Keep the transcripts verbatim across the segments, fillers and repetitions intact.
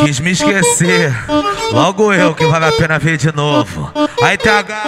Quis me esquecer, logo eu que vale a pena ver de novo. Aí T H.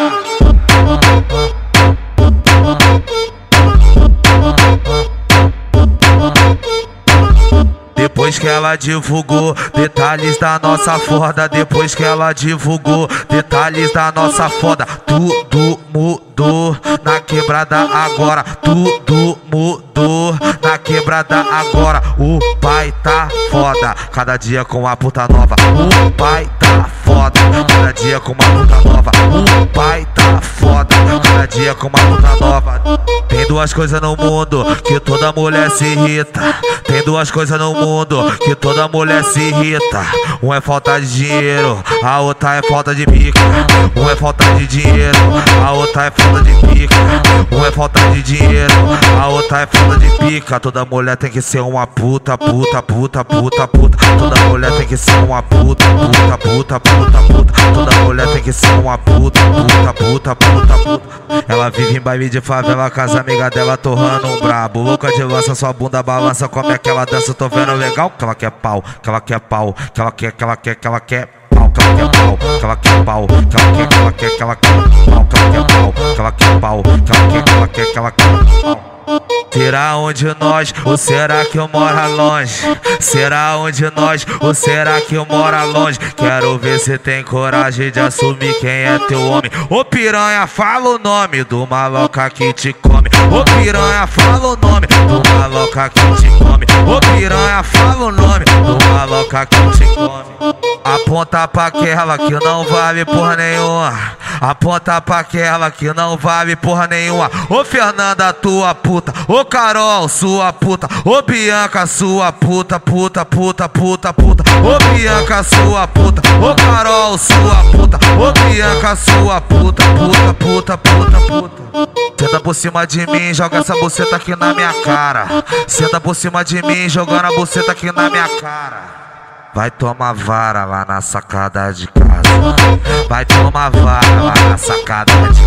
Depois que ela divulgou detalhes da nossa foda, depois que ela divulgou detalhes da nossa foda, tudo mudou na quebrada agora, tudo mudou na quebrada agora. O pai tá foda, cada dia com uma puta nova. O pai tá foda, cada dia com uma puta nova. O pai tá foda, cada dia com uma puta nova. Tem duas coisas no mundo que toda mulher se irrita. Tem duas coisas no mundo que toda mulher se irrita. Um é falta de dinheiro, a outra é falta de pica. Um é falta de dinheiro, a outra é falta de pica. Um é falta de dinheiro, a outra é falta de pica. Toda mulher tem que ser uma puta, puta, puta, puta, puta. Toda mulher tem que ser uma puta, puta, puta, puta, puta. Toda mulher tem que ser uma puta, puta, puta, puta, puta. Ela vive em baile de favela com as amigas dela torrando um brabo. Louca de lança, sua bunda balança, como é que ela dança, tô vendo legal. Que ela quer pau, que ela quer pau, que ela quer, que ela quer, que ela quer pau, que ela quer pau, que ela quer pau, que ela quer, que ela quer, que ela quer pau, que ela quer pau, que ela quer pau, que ela quer, que ela quer, que ela quer pau. Será onde nós, ou será que eu moro longe? Será onde nós, ou será que eu moro longe? Quero ver se tem coragem de assumir quem é teu homem. Ô piranha, fala o nome do maloca que te come. Ô piranha, fala o nome do maloca que te come. Ô piranha, fala o nome do maloca que te come. Aponta pra aquela que não vale porra nenhuma. Aponta pra aquela que não vale porra nenhuma. Ô Fernanda, tua puta. Ô Carol, sua puta. Ô Bianca, sua puta, puta, puta, puta, puta. Ô Bianca, sua puta. Ô Carol, sua puta. Ô Bianca, sua puta, puta, puta, puta, puta. Senta por cima de mim, joga essa buceta aqui na minha cara. Senta por cima de mim, jogando a buceta aqui na minha cara. Vai tomar vara lá na sacada de casa. Vai tomar vara lá na sacada de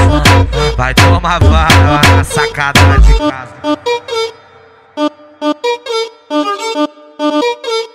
casa. Vai tomar vara lá na sacada de casa.